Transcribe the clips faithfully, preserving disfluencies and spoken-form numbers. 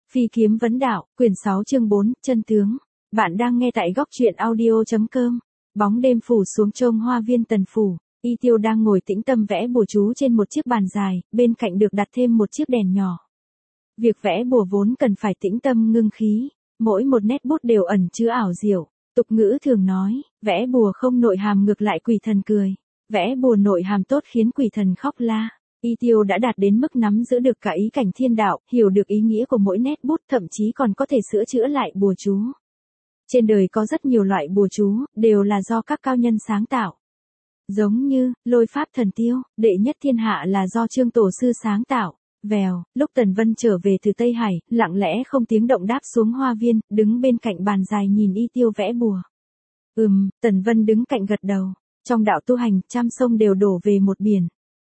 Phi kiếm vấn đạo, quyển sáu chương bốn, chân tướng. Bạn đang nghe tại góc truyện audio.com. Bóng đêm phủ xuống trông hoa viên Tần phủ, Y Tiêu đang ngồi tĩnh tâm vẽ bùa chú trên một chiếc bàn dài, bên cạnh được đặt thêm một chiếc đèn nhỏ. Việc vẽ bùa vốn cần phải tĩnh tâm ngưng khí, mỗi một nét bút đều ẩn chứa ảo diệu. Tục ngữ thường nói, vẽ bùa không nội hàm ngược lại quỷ thần cười, vẽ bùa nội hàm tốt khiến quỷ thần khóc la. Y Tiêu đã đạt đến mức nắm giữ được cả ý cảnh thiên đạo, hiểu được ý nghĩa của mỗi nét bút, thậm chí còn có thể sửa chữa lại bùa chú. Trên đời có rất nhiều loại bùa chú, đều là do các cao nhân sáng tạo. Giống như, lôi pháp thần tiêu, đệ nhất thiên hạ là do Trương Tổ Sư sáng tạo. Vèo, lúc Tần Vân trở về từ Tây Hải, lặng lẽ không tiếng động đáp xuống hoa viên, đứng bên cạnh bàn dài nhìn Y Tiêu vẽ bùa. Ừm, Tần Vân đứng cạnh gật đầu. Trong đạo tu hành, trăm sông đều đổ về một biển.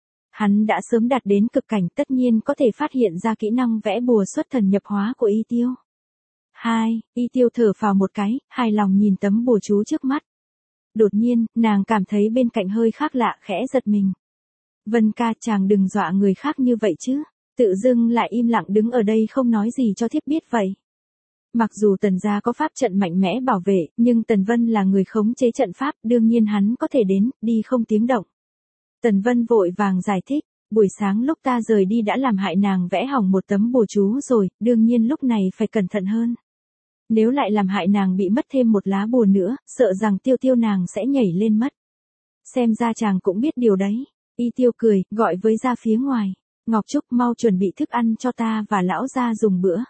Hắn đã sớm đạt đến cực cảnh, tất nhiên có thể phát hiện ra kỹ năng vẽ bùa xuất thần nhập hóa của Y Tiêu. Hai, Y Tiêu thở phào một cái, hài lòng nhìn tấm bùa chú trước mắt. Đột nhiên, nàng cảm thấy bên cạnh hơi khác lạ, khẽ giật mình. Vân ca, chàng đừng dọa người khác như vậy chứ, tự dưng lại im lặng đứng ở đây không nói gì cho thiếp biết vậy. Mặc dù Tần gia có pháp trận mạnh mẽ bảo vệ, nhưng Tần Vân là người khống chế trận pháp, đương nhiên hắn có thể đến, đi không tiếng động. Tần Vân vội vàng giải thích, buổi sáng lúc ta rời đi đã làm hại nàng vẽ hỏng một tấm bùa chú rồi, đương nhiên lúc này phải cẩn thận hơn. Nếu lại làm hại nàng bị mất thêm một lá bùa nữa, sợ rằng tiêu tiêu nàng sẽ nhảy lên mất. Xem ra chàng cũng biết điều đấy. Y Tiêu cười, gọi với ra phía ngoài. Ngọc Trúc, mau chuẩn bị thức ăn cho ta và lão gia dùng bữa.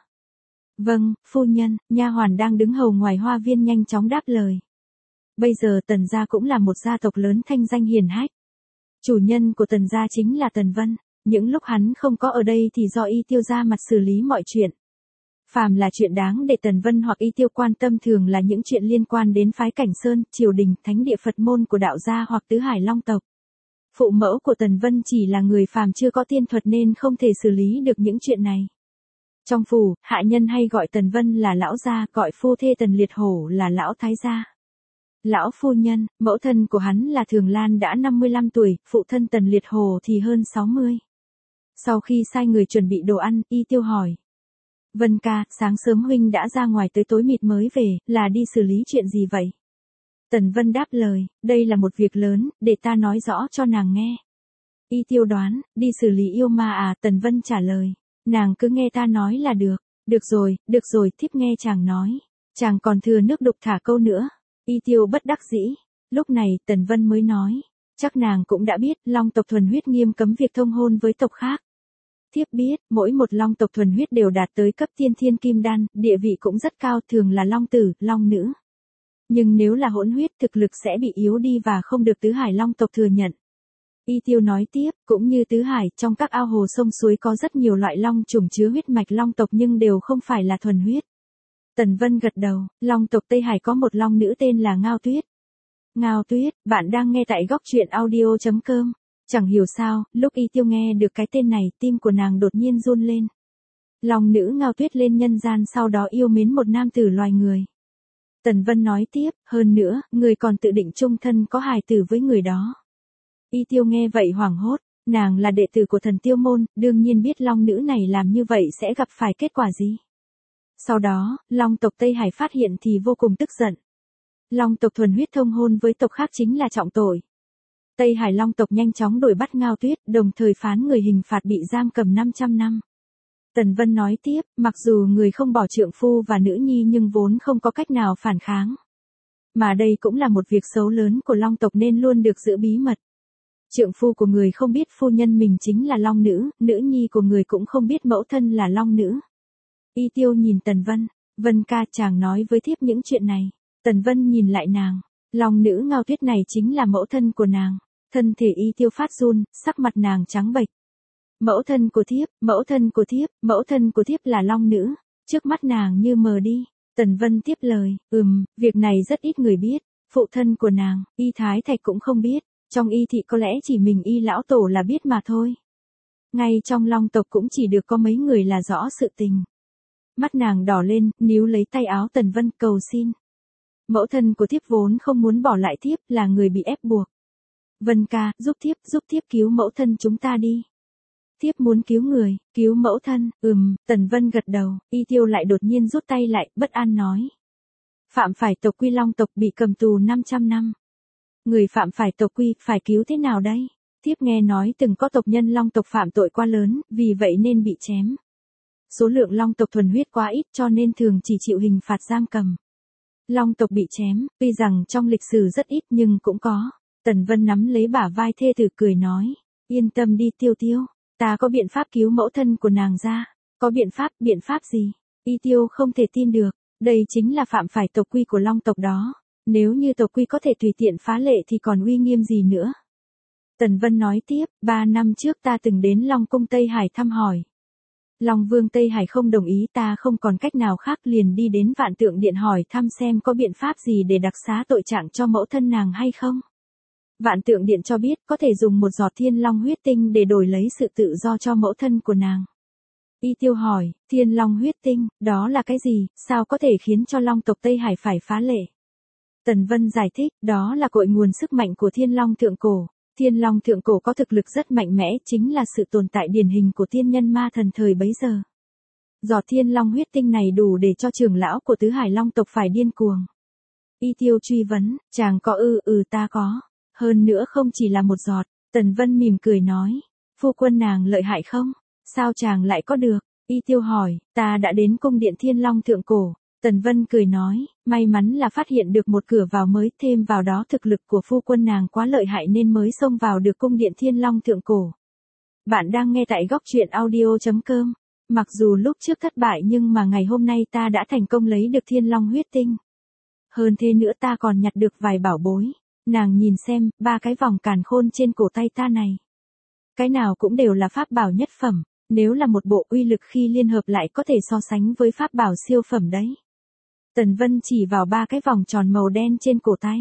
Vâng, phu nhân. Nha hoàn đang đứng hầu ngoài hoa viên nhanh chóng đáp lời. Bây giờ Tần gia cũng là một gia tộc lớn thanh danh hiển hách. Chủ nhân của Tần gia chính là Tần Vân, những lúc hắn không có ở đây thì do Y Tiêu ra mặt xử lý mọi chuyện. Phàm là chuyện đáng để Tần Vân hoặc Y Tiêu quan tâm thường là những chuyện liên quan đến phái Cảnh Sơn, triều đình, thánh địa Phật môn của đạo gia hoặc tứ hải long tộc. Phụ mẫu của Tần Vân chỉ là người phàm chưa có tiên thuật nên không thể xử lý được những chuyện này. Trong phủ, hạ nhân hay gọi Tần Vân là lão gia, gọi phu thê Tần Liệt Hổ là lão thái gia. Lão phu nhân, mẫu thân của hắn là Thường Lan đã năm mươi lăm tuổi, phụ thân Tần Liệt Hồ thì hơn sáu mươi. Sau khi sai người chuẩn bị đồ ăn, Y Tiêu hỏi. Vân ca, sáng sớm huynh đã ra ngoài tới tối mịt mới về, là đi xử lý chuyện gì vậy? Tần Vân đáp lời, đây là một việc lớn, để ta nói rõ cho nàng nghe. Y Tiêu đoán, đi xử lý yêu ma à? Tần Vân trả lời, nàng cứ nghe ta nói là được. Được rồi, được rồi, thiếp nghe chàng nói. Chàng còn thừa nước đục thả câu nữa. Y Tiêu bất đắc dĩ. Lúc này, Tần Vân mới nói, chắc nàng cũng đã biết, long tộc thuần huyết nghiêm cấm việc thông hôn với tộc khác. Thiếp biết, mỗi một long tộc thuần huyết đều đạt tới cấp tiên thiên kim đan, địa vị cũng rất cao, thường là long tử, long nữ. Nhưng nếu là hỗn huyết, thực lực sẽ bị yếu đi và không được tứ hải long tộc thừa nhận. Y Tiêu nói tiếp, cũng như tứ hải, trong các ao hồ sông suối có rất nhiều loại long trùng chứa huyết mạch long tộc nhưng đều không phải là thuần huyết. Tần Vân gật đầu, long tộc Tây Hải có một long nữ tên là Ngao Tuyết. Ngao Tuyết, bạn đang nghe tại góc truyện audio.com. Chẳng hiểu sao, lúc Y Tiêu nghe được cái tên này, tim của nàng đột nhiên run lên. Long nữ Ngao Tuyết lên nhân gian sau đó yêu mến một nam tử loài người. Tần Vân nói tiếp, hơn nữa, người còn tự định chung thân có hài tử với người đó. Y Tiêu nghe vậy hoảng hốt, nàng là đệ tử của thần Tiêu môn, đương nhiên biết long nữ này làm như vậy sẽ gặp phải kết quả gì. Sau đó, long tộc Tây Hải phát hiện thì vô cùng tức giận. Long tộc thuần huyết thông hôn với tộc khác chính là trọng tội. Tây Hải long tộc nhanh chóng đuổi bắt Ngao Tuyết, đồng thời phán người hình phạt bị giam cầm năm trăm năm. Tần Vân nói tiếp, mặc dù người không bỏ trượng phu và nữ nhi nhưng vốn không có cách nào phản kháng. Mà đây cũng là một việc xấu lớn của long tộc nên luôn được giữ bí mật. Trượng phu của người không biết phu nhân mình chính là long nữ, nữ nhi của người cũng không biết mẫu thân là long nữ. Y Tiêu nhìn Tần Vân, Vân ca, chàng nói với thiếp những chuyện này. Tần Vân nhìn lại nàng, long nữ Ngao Tuyết này chính là mẫu thân của nàng. Thân thể Y Tiêu phát run, sắc mặt nàng trắng bệch. Mẫu thân của thiếp, mẫu thân của thiếp, mẫu thân của thiếp là long nữ. Trước mắt nàng như mờ đi. Tần Vân tiếp lời, ừm, việc này rất ít người biết. Phụ thân của nàng, Y Thái Thạch cũng không biết. Trong Y thị có lẽ chỉ mình Y lão tổ là biết mà thôi. Ngay trong long tộc cũng chỉ được có mấy người là rõ sự tình. Mắt nàng đỏ lên, níu lấy tay áo Tần Vân cầu xin. Mẫu thân của thiếp vốn không muốn bỏ lại thiếp, là người bị ép buộc. Vân ca, giúp thiếp, giúp thiếp cứu mẫu thân chúng ta đi. Tiếp muốn cứu người, cứu mẫu thân, ừm, Tần Vân gật đầu, Y Tiêu lại đột nhiên rút tay lại, bất an nói. Phạm phải tộc quy Long tộc bị cầm tù năm trăm năm. Người phạm phải tộc quy, phải cứu thế nào đây? Tiếp nghe nói từng có tộc nhân Long tộc phạm tội quá lớn, vì vậy nên bị chém. Số lượng Long tộc thuần huyết quá ít cho nên thường chỉ chịu hình phạt giam cầm. Long tộc bị chém, tuy rằng trong lịch sử rất ít nhưng cũng có. Tần Vân nắm lấy bả vai thê tử cười nói, yên tâm đi Tiêu Tiêu, ta có biện pháp cứu mẫu thân của nàng ra. Có biện pháp, biện pháp gì? Y Tiêu không thể tin được, đây chính là phạm phải tộc quy của Long tộc đó. Nếu như tộc quy có thể tùy tiện phá lệ thì còn uy nghiêm gì nữa. Tần Vân nói tiếp, ba năm trước ta từng đến Long cung Tây Hải thăm hỏi. Long Vương Tây Hải không đồng ý, ta không còn cách nào khác liền đi đến Vạn Tượng Điện hỏi thăm xem có biện pháp gì để đặc xá tội trạng cho mẫu thân nàng hay không. Vạn Tượng Điện cho biết có thể dùng một giọt Thiên Long huyết tinh để đổi lấy sự tự do cho mẫu thân của nàng. Y Tiêu hỏi, Thiên Long huyết tinh, đó là cái gì, sao có thể khiến cho Long tộc Tây Hải phải phá lệ? Tần Vân giải thích, đó là cội nguồn sức mạnh của Thiên Long Thượng Cổ. Thiên Long Thượng Cổ có thực lực rất mạnh mẽ, chính là sự tồn tại điển hình của tiên nhân ma thần thời bấy giờ. Giọt Thiên Long huyết tinh này đủ để cho trưởng lão của Tứ Hải Long tộc phải điên cuồng. Y Tiêu truy vấn, chàng có ư, ừ ta có. Hơn nữa không chỉ là một giọt, Tần Vân mỉm cười nói, phu quân nàng lợi hại không? Sao chàng lại có được? Y Tiêu hỏi, ta đã đến cung điện Thiên Long Thượng Cổ. Tần Vân cười nói, may mắn là phát hiện được một cửa vào mới, thêm vào đó thực lực của phu quân nàng quá lợi hại nên mới xông vào được cung điện Thiên Long Thượng Cổ. Bạn đang nghe tại góc truyện audio chấm com. Mặc dù lúc trước thất bại nhưng mà ngày hôm nay ta đã thành công lấy được Thiên Long huyết tinh. Hơn thế nữa ta còn nhặt được vài bảo bối. Nàng nhìn xem, ba cái vòng càn khôn trên cổ tay ta này. Cái nào cũng đều là pháp bảo nhất phẩm, nếu là một bộ uy lực khi liên hợp lại có thể so sánh với pháp bảo siêu phẩm đấy. Tần Vân chỉ vào ba cái vòng tròn màu đen trên cổ tay.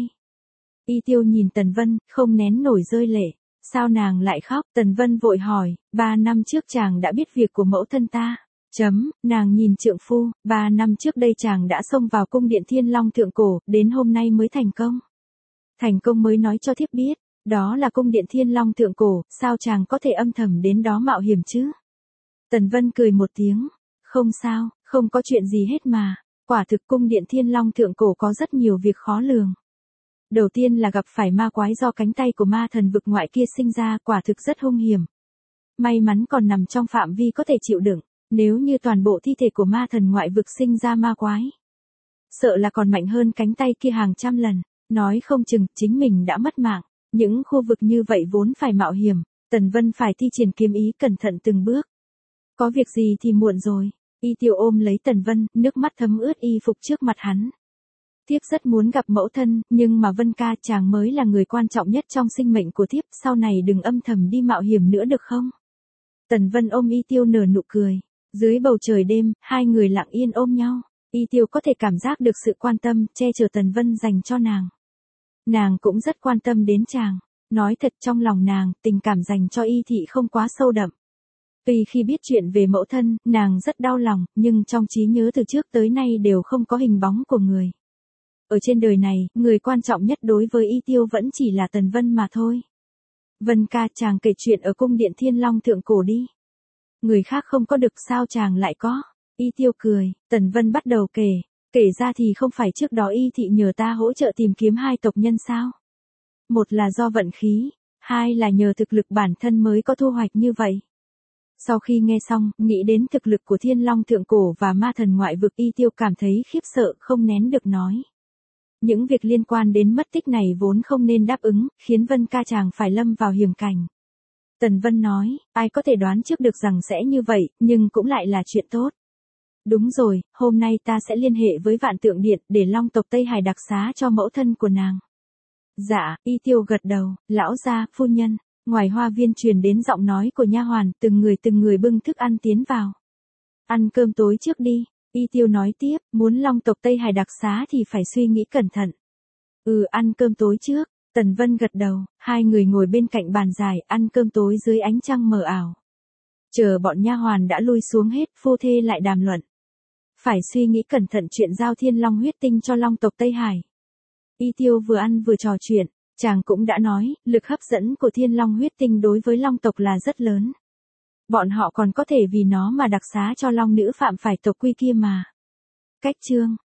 Y Tiêu nhìn Tần Vân, không nén nổi rơi lệ. Sao nàng lại khóc? Tần Vân vội hỏi, ba năm trước chàng đã biết việc của mẫu thân ta. Chấm, nàng nhìn trượng phu, ba năm trước đây chàng đã xông vào cung điện Thiên Long Thượng Cổ, đến hôm nay mới thành công. Thành công mới nói cho thiếp biết, đó là cung điện Thiên Long Thượng Cổ, sao chàng có thể âm thầm đến đó mạo hiểm chứ? Tần Vân cười một tiếng, không sao, không có chuyện gì hết mà. Quả thực cung điện Thiên Long Thượng Cổ có rất nhiều việc khó lường. Đầu tiên là gặp phải ma quái do cánh tay của ma thần vực ngoại kia sinh ra, quả thực rất hung hiểm. May mắn còn nằm trong phạm vi có thể chịu đựng, nếu như toàn bộ thi thể của ma thần ngoại vực sinh ra ma quái. Sợ là còn mạnh hơn cánh tay kia hàng trăm lần, nói không chừng chính mình đã mất mạng. Những khu vực như vậy vốn phải mạo hiểm, Tần Vân phải thi triển kiếm ý cẩn thận từng bước. Có việc gì thì muộn rồi. Y Tiêu ôm lấy Tần Vân, nước mắt thấm ướt y phục trước mặt hắn. Thiếp rất muốn gặp mẫu thân, nhưng mà Vân ca chàng mới là người quan trọng nhất trong sinh mệnh của thiếp, sau này đừng âm thầm đi mạo hiểm nữa được không? Tần Vân ôm Y Tiêu nở nụ cười. Dưới bầu trời đêm, hai người lặng yên ôm nhau. Y Tiêu có thể cảm giác được sự quan tâm, che chở Tần Vân dành cho nàng. Nàng cũng rất quan tâm đến chàng. Nói thật trong lòng nàng, tình cảm dành cho Y Thị không quá sâu đậm. Tuy khi biết chuyện về mẫu thân, nàng rất đau lòng, nhưng trong trí nhớ từ trước tới nay đều không có hình bóng của người. Ở trên đời này, người quan trọng nhất đối với Y Tiêu vẫn chỉ là Tần Vân mà thôi. Vân ca chàng kể chuyện ở cung điện Thiên Long Thượng Cổ đi. Người khác không có được sao chàng lại có. Y Tiêu cười, Tần Vân bắt đầu kể. Kể ra thì không phải trước đó Y Thị nhờ ta hỗ trợ tìm kiếm hai tộc nhân sao. Một là do vận khí, hai là nhờ thực lực bản thân mới có thu hoạch như vậy. Sau khi nghe xong, nghĩ đến thực lực của Thiên Long Thượng Cổ và ma thần ngoại vực, Y Tiêu cảm thấy khiếp sợ không nén được nói. Những việc liên quan đến mất tích này vốn không nên đáp ứng, khiến Vân ca chàng phải lâm vào hiểm cảnh. Tần Vân nói, ai có thể đoán trước được rằng sẽ như vậy, nhưng cũng lại là chuyện tốt. Đúng rồi, hôm nay ta sẽ liên hệ với Vạn Tượng Điện để Long tộc Tây Hải đặc xá cho mẫu thân của nàng. Dạ, Y Tiêu gật đầu, lão gia, phu nhân. Ngoài hoa viên truyền đến giọng nói của nha hoàn, từng người từng người bưng thức ăn tiến vào. Ăn cơm tối trước đi. Y Tiêu nói tiếp, muốn Long tộc Tây Hải đặc xá thì phải suy nghĩ cẩn thận. Ừ, ăn cơm tối trước. Tần Vân gật đầu, hai người ngồi bên cạnh bàn dài, ăn cơm tối dưới ánh trăng mờ ảo. Chờ bọn nha hoàn đã lui xuống hết, phu thê lại đàm luận. Phải suy nghĩ cẩn thận chuyện giao Thiên Long huyết tinh cho Long tộc Tây Hải. Y Tiêu vừa ăn vừa trò chuyện, chàng cũng đã nói, lực hấp dẫn của Thiên Long huyết tinh đối với Long tộc là rất lớn. Bọn họ còn có thể vì nó mà đặc xá cho long nữ phạm phải tộc quy kia mà. Cách chương